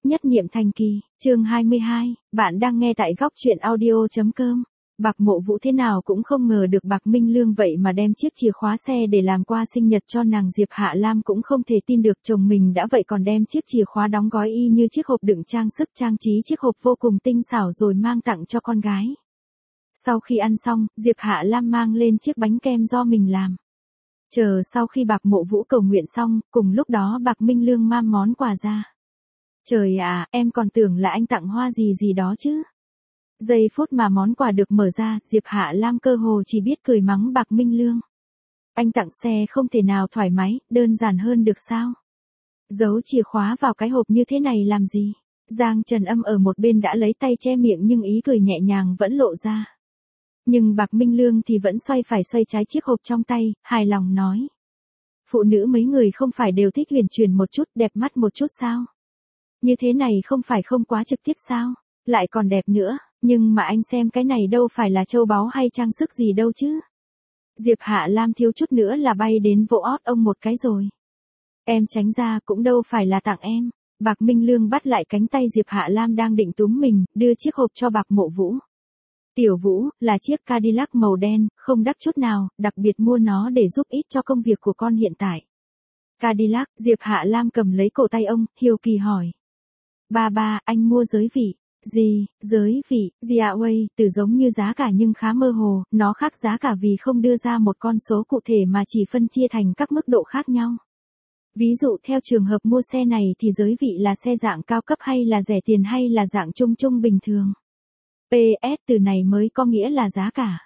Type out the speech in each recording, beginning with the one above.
Nhất niệm thành kỳ, chương 22, bạn đang nghe tại góc truyện audio.com. Bạc Mộ Vũ thế nào cũng không ngờ được Bạc Minh Lương vậy mà đem chiếc chìa khóa xe để làm qua sinh nhật cho nàng. Diệp Hạ Lam cũng không thể tin được chồng mình đã vậy còn đem chiếc chìa khóa đóng gói y như chiếc hộp đựng trang sức trang trí, chiếc hộp vô cùng tinh xảo rồi mang tặng cho con gái. Sau khi ăn xong, Diệp Hạ Lam mang lên chiếc bánh kem do mình làm. Chờ sau khi Bạc Mộ Vũ cầu nguyện xong, cùng lúc đó Bạc Minh Lương mang món quà ra. Trời ạ, em còn tưởng là anh tặng hoa gì đó chứ. Giây phút mà món quà được mở ra, Diệp Hạ Lam cơ hồ chỉ biết cười mắng Bạc Minh Lương. Anh tặng xe không thể nào thoải mái, đơn giản hơn được sao? Giấu chìa khóa vào cái hộp như thế này làm gì? Giang Trần Âm ở một bên đã lấy tay che miệng nhưng ý cười nhẹ nhàng vẫn lộ ra. Nhưng Bạc Minh Lương thì vẫn xoay phải xoay trái chiếc hộp trong tay, hài lòng nói. Phụ nữ mấy người không phải đều thích huyền chuyển một chút, đẹp mắt một chút sao? Như thế này không phải không quá trực tiếp sao? Lại còn đẹp nữa, nhưng mà anh xem cái này đâu phải là châu báu hay trang sức gì đâu chứ. Diệp Hạ Lam thiếu chút nữa là bay đến vỗ ót ông một cái rồi. Em tránh ra, cũng đâu phải là tặng em. Bạc Minh Lương bắt lại cánh tay Diệp Hạ Lam đang định túm mình, đưa chiếc hộp cho Bạc Mộ Vũ. Tiểu Vũ, là chiếc Cadillac màu đen, không đắt chút nào, đặc biệt mua nó để giúp ích cho công việc của con hiện tại. Cadillac, Diệp Hạ Lam cầm lấy cổ tay ông, hiếu kỳ hỏi. Ba, anh mua giới vị. Gì, giới vị, Giaway, từ giống như giá cả nhưng khá mơ hồ, nó khác giá cả vì không đưa ra một con số cụ thể mà chỉ phân chia thành các mức độ khác nhau. Ví dụ theo trường hợp mua xe này thì giới vị là xe dạng cao cấp hay là rẻ tiền hay là dạng trung bình thường. PS từ này mới có nghĩa là giá cả.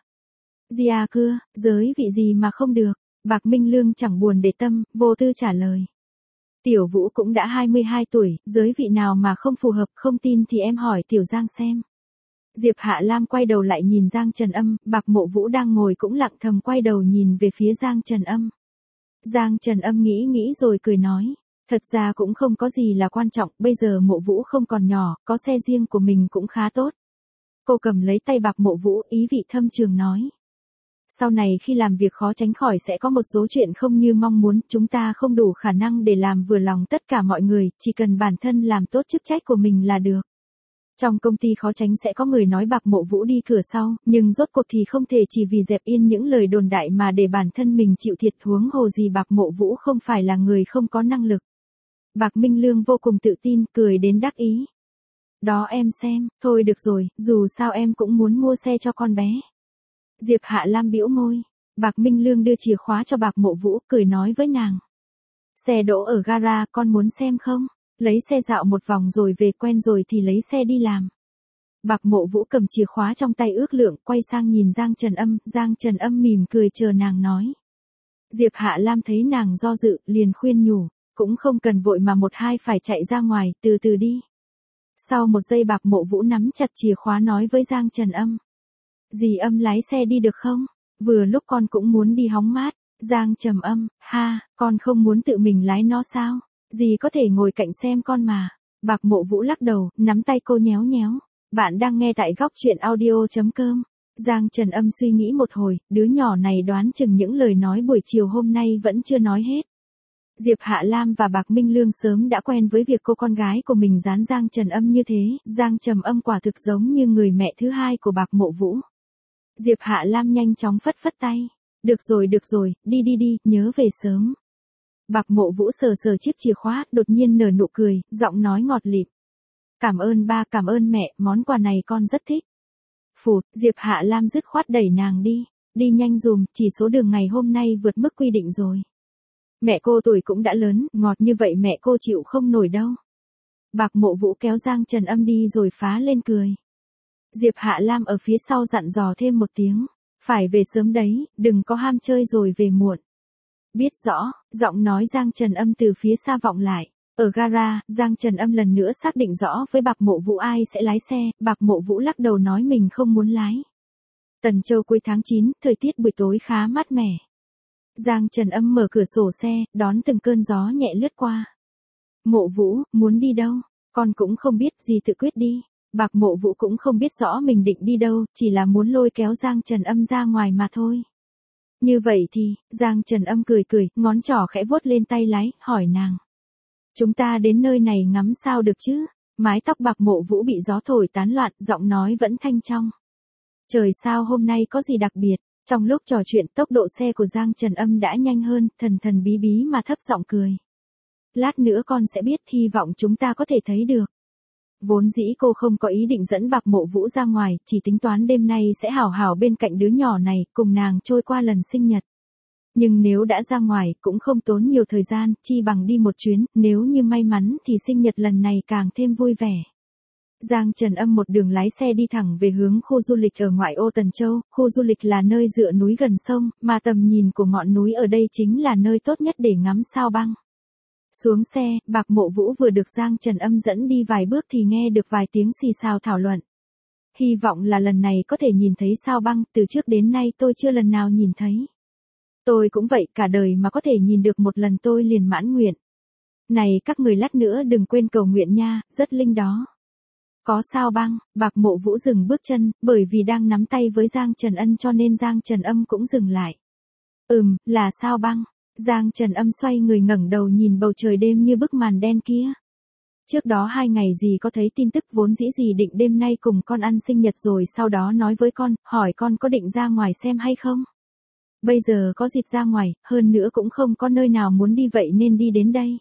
Gia cưa, giới vị gì mà không được, Bạc Minh Lương chẳng buồn để tâm, vô tư trả lời. Tiểu Vũ cũng đã 22 tuổi, giới vị nào mà không phù hợp, không tin thì em hỏi Tiểu Giang xem. Diệp Hạ Lam quay đầu lại nhìn Giang Trần Âm, Bạc Mộ Vũ đang ngồi cũng lặng thầm quay đầu nhìn về phía Giang Trần Âm. Giang Trần Âm nghĩ rồi cười nói, thật ra cũng không có gì là quan trọng, bây giờ Mộ Vũ không còn nhỏ, có xe riêng của mình cũng khá tốt. Cô cầm lấy tay Bạc Mộ Vũ, ý vị thâm trường nói. Sau này khi làm việc khó tránh khỏi sẽ có một số chuyện không như mong muốn, chúng ta không đủ khả năng để làm vừa lòng tất cả mọi người, chỉ cần bản thân làm tốt chức trách của mình là được. Trong công ty khó tránh sẽ có người nói Bạc Mộ Vũ đi cửa sau, nhưng rốt cuộc thì không thể chỉ vì dẹp yên những lời đồn đại mà để bản thân mình chịu thiệt, huống hồ gì Bạc Mộ Vũ không phải là người không có năng lực. Bạc Minh Lương vô cùng tự tin, cười đến đắc ý. Đó em xem, thôi được rồi, dù sao em cũng muốn mua xe cho con bé. Diệp Hạ Lam bĩu môi. Bạc Minh Lương đưa chìa khóa cho Bạc Mộ Vũ, cười nói với nàng. Xe đỗ ở gara, con muốn xem không? Lấy xe dạo một vòng rồi về, quen rồi thì lấy xe đi làm. Bạc Mộ Vũ cầm chìa khóa trong tay ước lượng, quay sang nhìn Giang Trần Âm mỉm cười chờ nàng nói. Diệp Hạ Lam thấy nàng do dự, liền khuyên nhủ, cũng không cần vội mà một hai phải chạy ra ngoài, từ từ đi. Sau một giây Bạc Mộ Vũ nắm chặt chìa khóa nói với Giang Trần Âm. Dì Âm lái xe đi được không? Vừa lúc con cũng muốn đi hóng mát. Giang Trầm Âm, ha, con không muốn tự mình lái nó sao? Dì có thể ngồi cạnh xem con mà. Bạc Mộ Vũ lắc đầu, nắm tay cô nhéo nhéo. Bạn đang nghe tại góc truyện audio.com. Giang Trần Âm suy nghĩ một hồi, đứa nhỏ này đoán chừng những lời nói buổi chiều hôm nay vẫn chưa nói hết. Diệp Hạ Lam và Bạc Minh Lương sớm đã quen với việc cô con gái của mình dán Giang Trần Âm như thế, Giang Trầm Âm quả thực giống như người mẹ thứ hai của Bạc Mộ Vũ. Diệp Hạ Lam nhanh chóng phất tay. Được rồi, đi, nhớ về sớm. Bạc Mộ Vũ sờ chiếc chìa khóa, đột nhiên nở nụ cười, giọng nói ngọt lịm. Cảm ơn ba, cảm ơn mẹ, món quà này con rất thích. Phụt, Diệp Hạ Lam dứt khoát đẩy nàng đi. Đi nhanh dùm, chỉ số đường ngày hôm nay vượt mức quy định rồi. Mẹ cô tuổi cũng đã lớn, ngọt như vậy mẹ cô chịu không nổi đâu. Bạc Mộ Vũ kéo Giang Trần Âm đi rồi phá lên cười. Diệp Hạ Lam ở phía sau dặn dò thêm một tiếng. Phải về sớm đấy, đừng có ham chơi rồi về muộn. Biết rõ, giọng nói Giang Trần Âm từ phía xa vọng lại. Ở gara, Giang Trần Âm lần nữa xác định rõ với Bạc Mộ Vũ ai sẽ lái xe, Bạc Mộ Vũ lắc đầu nói mình không muốn lái. Tần Châu cuối tháng 9, thời tiết buổi tối khá mát mẻ. Giang Trần Âm mở cửa sổ xe, đón từng cơn gió nhẹ lướt qua. Mộ Vũ, muốn đi đâu? Con cũng không biết, gì tự quyết đi. Bạc Mộ Vũ cũng không biết rõ mình định đi đâu, chỉ là muốn lôi kéo Giang Trần Âm ra ngoài mà thôi. Như vậy thì, Giang Trần Âm cười, ngón trỏ khẽ vuốt lên tay lái, hỏi nàng. Chúng ta đến nơi này ngắm sao được chứ? Mái tóc bạc Mộ Vũ bị gió thổi tán loạn, giọng nói vẫn thanh trong. Trời sao hôm nay có gì đặc biệt? Trong lúc trò chuyện tốc độ xe của Giang Trần Âm đã nhanh hơn, thần thần bí bí mà thấp giọng cười. Lát nữa con sẽ biết, hy vọng chúng ta có thể thấy được. Vốn dĩ cô không có ý định dẫn bạc Mộ Vũ ra ngoài, chỉ tính toán đêm nay sẽ hảo hảo bên cạnh đứa nhỏ này, cùng nàng trôi qua lần sinh nhật. Nhưng nếu đã ra ngoài, cũng không tốn nhiều thời gian, chi bằng đi một chuyến, nếu như may mắn thì sinh nhật lần này càng thêm vui vẻ. Giang Trần Âm một đường lái xe đi thẳng về hướng khu du lịch ở ngoại ô Tần Châu, khu du lịch là nơi dựa núi gần sông, mà tầm nhìn của ngọn núi ở đây chính là nơi tốt nhất để ngắm sao băng. Xuống xe, bạc Mộ Vũ vừa được Giang Trần Âm dẫn đi vài bước thì nghe được vài tiếng xì xào thảo luận. Hy vọng là lần này có thể nhìn thấy sao băng, từ trước đến nay tôi chưa lần nào nhìn thấy. Tôi cũng vậy, cả đời mà có thể nhìn được một lần tôi liền mãn nguyện. Này các người lát nữa đừng quên cầu nguyện nha, rất linh đó. Có sao băng, bạc Mộ Vũ dừng bước chân, bởi vì đang nắm tay với Giang Trần Ân cho nên Giang Trần Âm cũng dừng lại. Là sao băng. Giang Trần Âm xoay người ngẩng đầu nhìn bầu trời đêm như bức màn đen kia. Trước đó 2 ngày gì có thấy tin tức, vốn dĩ gì định đêm nay cùng con ăn sinh nhật rồi sau đó nói với con, hỏi con có định ra ngoài xem hay không. Bây giờ có dịp ra ngoài, hơn nữa cũng không có nơi nào muốn đi vậy nên đi đến đây.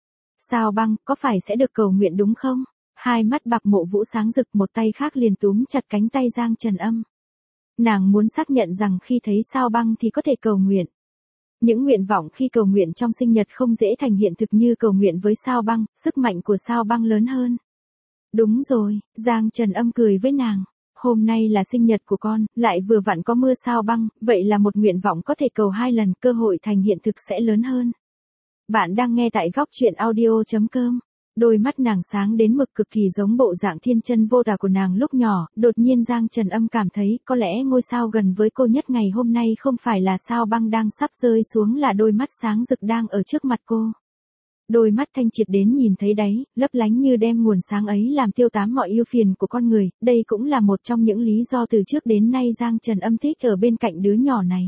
Sao băng, có phải sẽ được cầu nguyện đúng không? Hai mắt bạc Mộ Vũ sáng rực, một tay khác liền túm chặt cánh tay Giang Trần Âm. Nàng muốn xác nhận rằng khi thấy sao băng thì có thể cầu nguyện. Những nguyện vọng khi cầu nguyện trong sinh nhật không dễ thành hiện thực như cầu nguyện với sao băng, sức mạnh của sao băng lớn hơn. Đúng rồi, Giang Trần Âm cười với nàng. Hôm nay là sinh nhật của con, lại vừa vặn có mưa sao băng, vậy là một nguyện vọng có thể cầu 2 lần, cơ hội thành hiện thực sẽ lớn hơn. Bạn đang nghe tại góc truyện audio.com. Đôi mắt nàng sáng đến mực, cực kỳ giống bộ dạng thiên chân vô tà của nàng lúc nhỏ, đột nhiên Giang Trần Âm cảm thấy có lẽ ngôi sao gần với cô nhất ngày hôm nay không phải là sao băng đang sắp rơi xuống, là đôi mắt sáng rực đang ở trước mặt cô. Đôi mắt thanh triệt đến nhìn thấy đáy, lấp lánh như đem nguồn sáng ấy làm tiêu tán mọi ưu phiền của con người, đây cũng là một trong những lý do từ trước đến nay Giang Trần Âm thích ở bên cạnh đứa nhỏ này.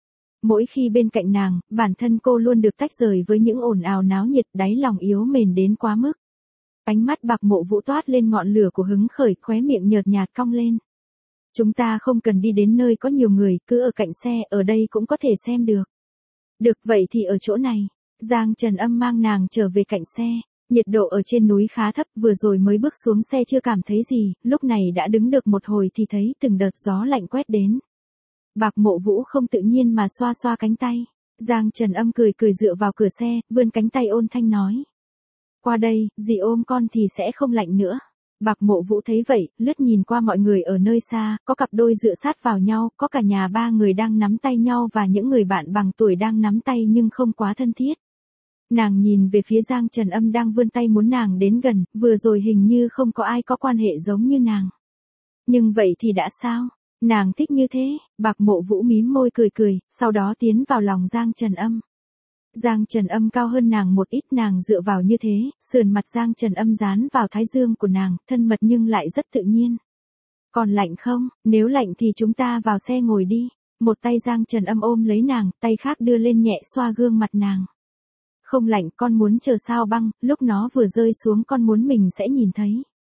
Mỗi khi bên cạnh nàng, bản thân cô luôn được tách rời với những ồn ào náo nhiệt, đáy lòng yếu mềm đến quá mức. Ánh mắt bạc Mộ Vũ toát lên ngọn lửa của hứng khởi, khóe miệng nhợt nhạt cong lên. Chúng ta không cần đi đến nơi có nhiều người, cứ ở cạnh xe, ở đây cũng có thể xem được. Được vậy thì ở chỗ này. Giang Trần Âm mang nàng trở về cạnh xe. Nhiệt độ ở trên núi khá thấp, vừa rồi mới bước xuống xe chưa cảm thấy gì, lúc này đã đứng được một hồi thì thấy từng đợt gió lạnh quét đến. Bạc Mộ Vũ không tự nhiên mà xoa xoa cánh tay. Giang Trần Âm cười cười dựa vào cửa xe, vươn cánh tay ôn thanh nói. Qua đây, dì ôm con thì sẽ không lạnh nữa. Bạc Mộ Vũ thấy vậy, lướt nhìn qua mọi người ở nơi xa, có cặp đôi dựa sát vào nhau, có cả nhà 3 người đang nắm tay nhau và những người bạn bằng tuổi đang nắm tay nhưng không quá thân thiết. Nàng nhìn về phía Giang Trần Âm đang vươn tay muốn nàng đến gần, vừa rồi hình như không có ai có quan hệ giống như nàng. Nhưng vậy thì đã sao? Nàng thích như thế, Bạc Mộ Vũ mím môi cười cười, sau đó tiến vào lòng Giang Trần Âm. Giang Trần Âm cao hơn nàng một ít, nàng dựa vào như thế, sườn mặt Giang Trần Âm dán vào thái dương của nàng, thân mật nhưng lại rất tự nhiên. Còn lạnh không? Nếu lạnh thì chúng ta vào xe ngồi đi. Một tay Giang Trần Âm ôm lấy nàng, tay khác đưa lên nhẹ xoa gương mặt nàng. Không lạnh, con muốn chờ sao băng, lúc nó vừa rơi xuống con muốn mình sẽ nhìn thấy.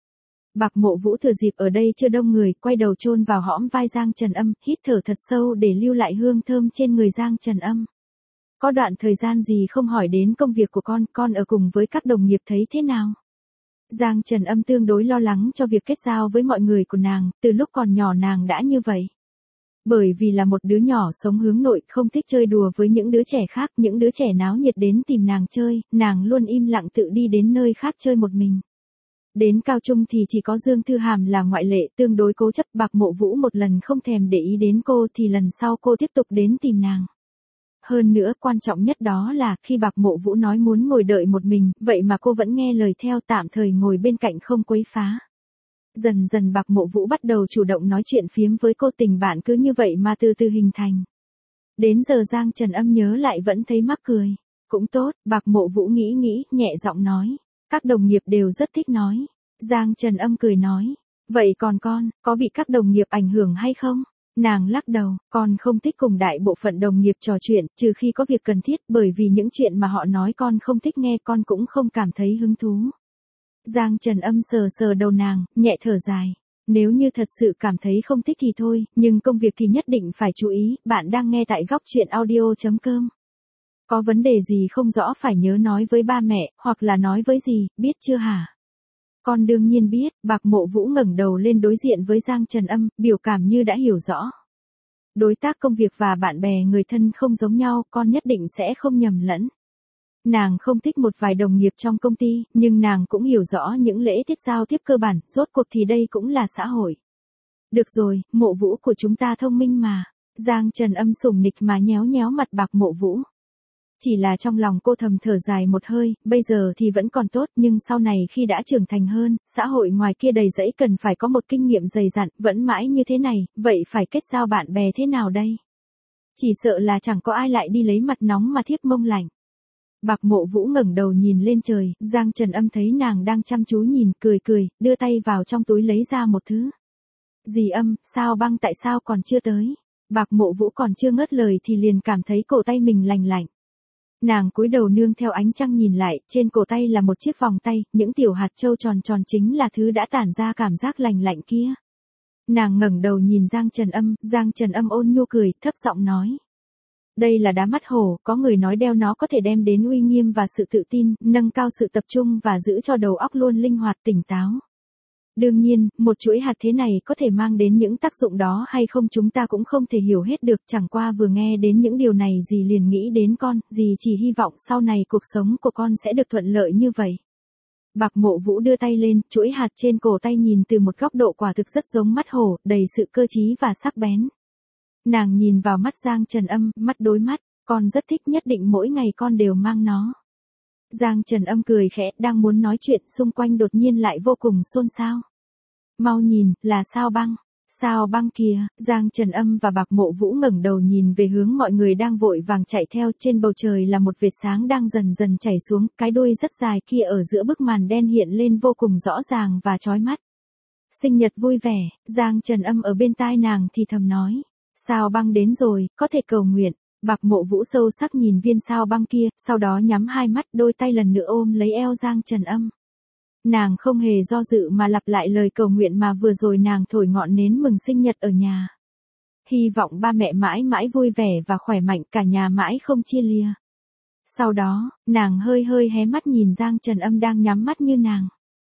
Bạc Mộ Vũ thừa dịp ở đây chưa đông người, quay đầu chôn vào hõm vai Giang Trần Âm, hít thở thật sâu để lưu lại hương thơm trên người Giang Trần Âm. Có đoạn thời gian gì không hỏi đến công việc của con ở cùng với các đồng nghiệp thấy thế nào? Giang Trần Âm tương đối lo lắng cho việc kết giao với mọi người của nàng, từ lúc còn nhỏ nàng đã như vậy. Bởi vì là một đứa nhỏ sống hướng nội, không thích chơi đùa với những đứa trẻ khác, những đứa trẻ náo nhiệt đến tìm nàng chơi, nàng luôn im lặng tự đi đến nơi khác chơi một mình. Đến cao trung thì chỉ có Dương Thư Hàm là ngoại lệ, tương đối cố chấp. Bạc Mộ Vũ một lần không thèm để ý đến cô thì lần sau cô tiếp tục đến tìm nàng. Hơn nữa, quan trọng nhất đó là, khi Bạc Mộ Vũ nói muốn ngồi đợi một mình, vậy mà cô vẫn nghe lời theo, tạm thời ngồi bên cạnh không quấy phá. Dần dần Bạc Mộ Vũ bắt đầu chủ động nói chuyện phiếm với cô, tình bạn cứ như vậy mà từ từ hình thành. Đến giờ Giang Trần Âm nhớ lại vẫn thấy mắc cười. Cũng tốt, Bạc Mộ Vũ nghĩ, nhẹ giọng nói. Các đồng nghiệp đều rất thích nói. Giang Trần Âm cười nói. Vậy còn con, có bị các đồng nghiệp ảnh hưởng hay không? Nàng lắc đầu, con không thích cùng đại bộ phận đồng nghiệp trò chuyện, trừ khi có việc cần thiết, bởi vì những chuyện mà họ nói con không thích nghe, con cũng không cảm thấy hứng thú. Giang Trần Âm sờ sờ đầu nàng, nhẹ thở dài. Nếu như thật sự cảm thấy không thích thì thôi, nhưng công việc thì nhất định phải chú ý. Bạn đang nghe tại góc chuyện audio.com. Có vấn đề gì không rõ phải nhớ nói với ba mẹ, hoặc là nói với gì, biết chưa hả? Con đương nhiên biết. Bạc Mộ Vũ ngẩng đầu lên đối diện với Giang Trần Âm, biểu cảm như đã hiểu rõ. Đối tác công việc và bạn bè người thân không giống nhau, con nhất định sẽ không nhầm lẫn. Nàng không thích một vài đồng nghiệp trong công ty, nhưng nàng cũng hiểu rõ những lễ tiết giao tiếp cơ bản, rốt cuộc thì đây cũng là xã hội. Được rồi, Mộ Vũ của chúng ta thông minh mà. Giang Trần Âm sủng nịch mà nhéo nhéo mặt Bạc Mộ Vũ. Chỉ là trong lòng cô thầm thở dài một hơi, bây giờ thì vẫn còn tốt, nhưng sau này khi đã trưởng thành hơn, xã hội ngoài kia đầy rẫy cần phải có một kinh nghiệm dày dặn, vẫn mãi như thế này, vậy phải kết giao bạn bè thế nào đây? Chỉ sợ là chẳng có ai lại đi lấy mặt nóng mà thiếp mông lạnh. Bạc Mộ Vũ ngẩng đầu nhìn lên trời, Giang Trần Âm thấy nàng đang chăm chú nhìn, cười cười, đưa tay vào trong túi lấy ra một thứ. Dì Âm, Sao Băng tại sao còn chưa tới? Bạc Mộ Vũ còn chưa ngớt lời thì liền cảm thấy cổ tay mình lành lạnh. Nàng cúi đầu nương theo ánh trăng nhìn lại, trên cổ tay là một chiếc vòng tay, những tiểu hạt châu tròn tròn chính là thứ đã tản ra cảm giác lành lạnh kia. Nàng ngẩng đầu nhìn Giang Trần Âm ôn nhu cười, thấp giọng nói. Đây là đá mắt hổ, có người nói đeo nó có thể đem đến uy nghiêm và sự tự tin, nâng cao sự tập trung và giữ cho đầu óc luôn linh hoạt tỉnh táo. Đương nhiên, một chuỗi hạt thế này có thể mang đến những tác dụng đó hay không chúng ta cũng không thể hiểu hết được, chẳng qua vừa nghe đến những điều này dì liền nghĩ đến con, dì chỉ hy vọng sau này cuộc sống của con sẽ được thuận lợi như vậy. Bạc Mộ Vũ đưa tay lên, chuỗi hạt trên cổ tay nhìn từ một góc độ quả thực rất giống mắt hổ, đầy sự cơ trí và sắc bén. Nàng nhìn vào mắt Giang Trần Âm, mắt đối mắt, con rất thích, nhất định mỗi ngày con đều mang nó. Giang Trần Âm cười khẽ, đang muốn nói chuyện, xung quanh đột nhiên lại vô cùng xôn xao. Mau nhìn, là Sao Băng. Sao Băng kìa. Giang Trần Âm và Bạc Mộ Vũ ngẩng đầu nhìn về hướng mọi người đang vội vàng chạy theo, trên bầu trời là một vệt sáng đang dần dần chảy xuống, cái đuôi rất dài kia ở giữa bức màn đen hiện lên vô cùng rõ ràng và chói mắt. Sinh nhật vui vẻ. Giang Trần Âm ở bên tai nàng thì thầm nói. Sao Băng đến rồi, có thể cầu nguyện. Bạc Mộ Vũ sâu sắc nhìn viên sao băng kia, sau đó nhắm hai mắt, đôi tay lần nữa ôm lấy eo Giang Trần Âm. Nàng không hề do dự mà lặp lại lời cầu nguyện mà vừa rồi nàng thổi ngọn nến mừng sinh nhật ở nhà. Hy vọng ba mẹ mãi mãi vui vẻ và khỏe mạnh, cả nhà mãi không chia lìa. Sau đó, nàng hơi hơi hé mắt nhìn Giang Trần Âm đang nhắm mắt như nàng.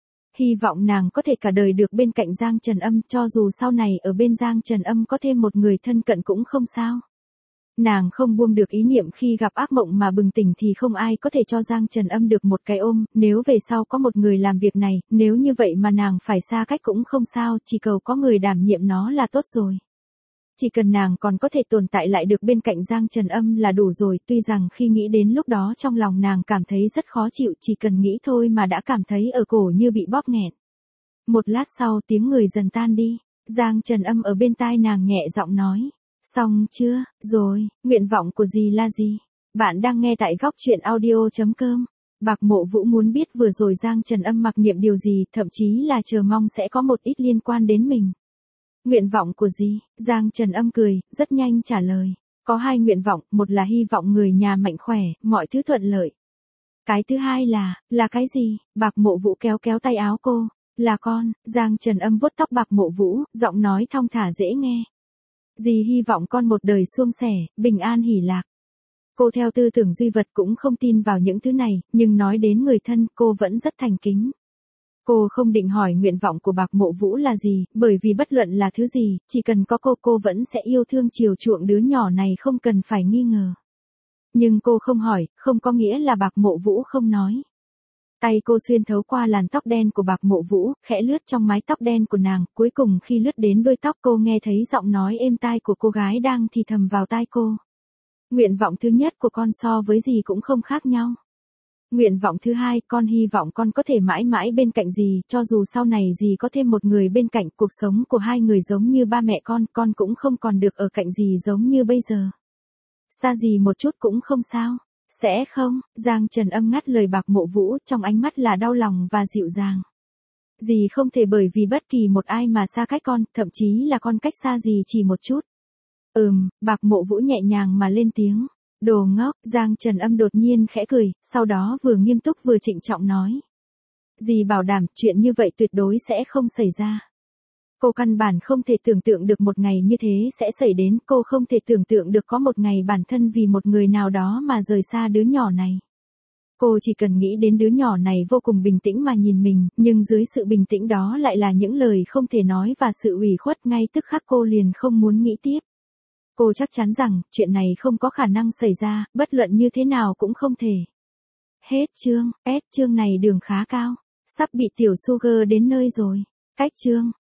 Hy vọng nàng có thể cả đời được bên cạnh Giang Trần Âm, cho dù sau này ở bên Giang Trần Âm có thêm một người thân cận cũng không sao. Nàng không buông được ý niệm khi gặp ác mộng mà bừng tỉnh thì không ai có thể cho Giang Trần Âm được một cái ôm, nếu về sau có một người làm việc này, nếu như vậy mà nàng phải xa cách cũng không sao, chỉ cầu có người đảm nhiệm nó là tốt rồi. Chỉ cần nàng còn có thể tồn tại lại được bên cạnh Giang Trần Âm là đủ rồi, tuy rằng khi nghĩ đến lúc đó trong lòng nàng cảm thấy rất khó chịu, chỉ cần nghĩ thôi mà đã cảm thấy ở cổ như bị bóp nghẹn. Một lát sau tiếng người dần tan đi, Giang Trần Âm ở bên tai nàng nhẹ giọng nói. Xong chưa, rồi, nguyện vọng của dì là gì? Bạn đang nghe tại góc chuyện audio.com. Bạc Mộ Vũ muốn biết vừa rồi Giang Trần Âm mặc niệm điều gì, thậm chí là chờ mong sẽ có một ít liên quan đến mình. Nguyện vọng của dì, Giang Trần Âm cười, rất nhanh trả lời. Có hai nguyện vọng, một là hy vọng người nhà mạnh khỏe, mọi thứ thuận lợi. Cái thứ hai là cái gì? Bạc Mộ Vũ kéo kéo tay áo cô. Là con. Giang Trần Âm vuốt tóc Bạc Mộ Vũ, giọng nói thong thả dễ nghe. Dì hy vọng con một đời suôn sẻ, bình an hỷ lạc. Cô theo tư tưởng duy vật cũng không tin vào những thứ này, nhưng nói đến người thân cô vẫn rất thành kính. Cô không định hỏi nguyện vọng của Bạc Mộ Vũ là gì, bởi vì bất luận là thứ gì, chỉ cần có cô vẫn sẽ yêu thương chiều chuộng đứa nhỏ này không cần phải nghi ngờ. Nhưng cô không hỏi, không có nghĩa là Bạc Mộ Vũ không nói. Tay cô xuyên thấu qua làn tóc đen của Bạc Mộ Vũ, khẽ lướt trong mái tóc đen của nàng, cuối cùng khi lướt đến đuôi tóc cô nghe thấy giọng nói êm tai của cô gái đang thì thầm vào tai cô. Nguyện vọng thứ nhất của con so với gì cũng không khác nhau. Nguyện vọng thứ hai, con hy vọng con có thể mãi mãi bên cạnh dì, cho dù sau này dì có thêm một người bên cạnh, cuộc sống của hai người giống như ba mẹ con cũng không còn được ở cạnh dì giống như bây giờ. Xa dì một chút cũng không sao. Sẽ không, Giang Trần Âm ngắt lời Bạc Mộ Vũ, trong ánh mắt là đau lòng và dịu dàng. Dì không thể bởi vì bất kỳ một ai mà xa cách con, thậm chí là con cách xa dì chỉ một chút. Bạc Mộ Vũ nhẹ nhàng mà lên tiếng. Đồ ngốc, Giang Trần Âm đột nhiên khẽ cười, sau đó vừa nghiêm túc vừa trịnh trọng nói. Dì bảo đảm chuyện như vậy tuyệt đối sẽ không xảy ra. Cô căn bản không thể tưởng tượng được một ngày như thế sẽ xảy đến, cô không thể tưởng tượng được có một ngày bản thân vì một người nào đó mà rời xa đứa nhỏ này. Cô chỉ cần nghĩ đến đứa nhỏ này vô cùng bình tĩnh mà nhìn mình, nhưng dưới sự bình tĩnh đó lại là những lời không thể nói và sự ủy khuất, ngay tức khắc cô liền không muốn nghĩ tiếp. Cô chắc chắn rằng, chuyện này không có khả năng xảy ra, bất luận như thế nào cũng không thể. Hết chương, chương này đường khá cao. Sắp bị tiểu Sugar đến nơi rồi. Cách chương.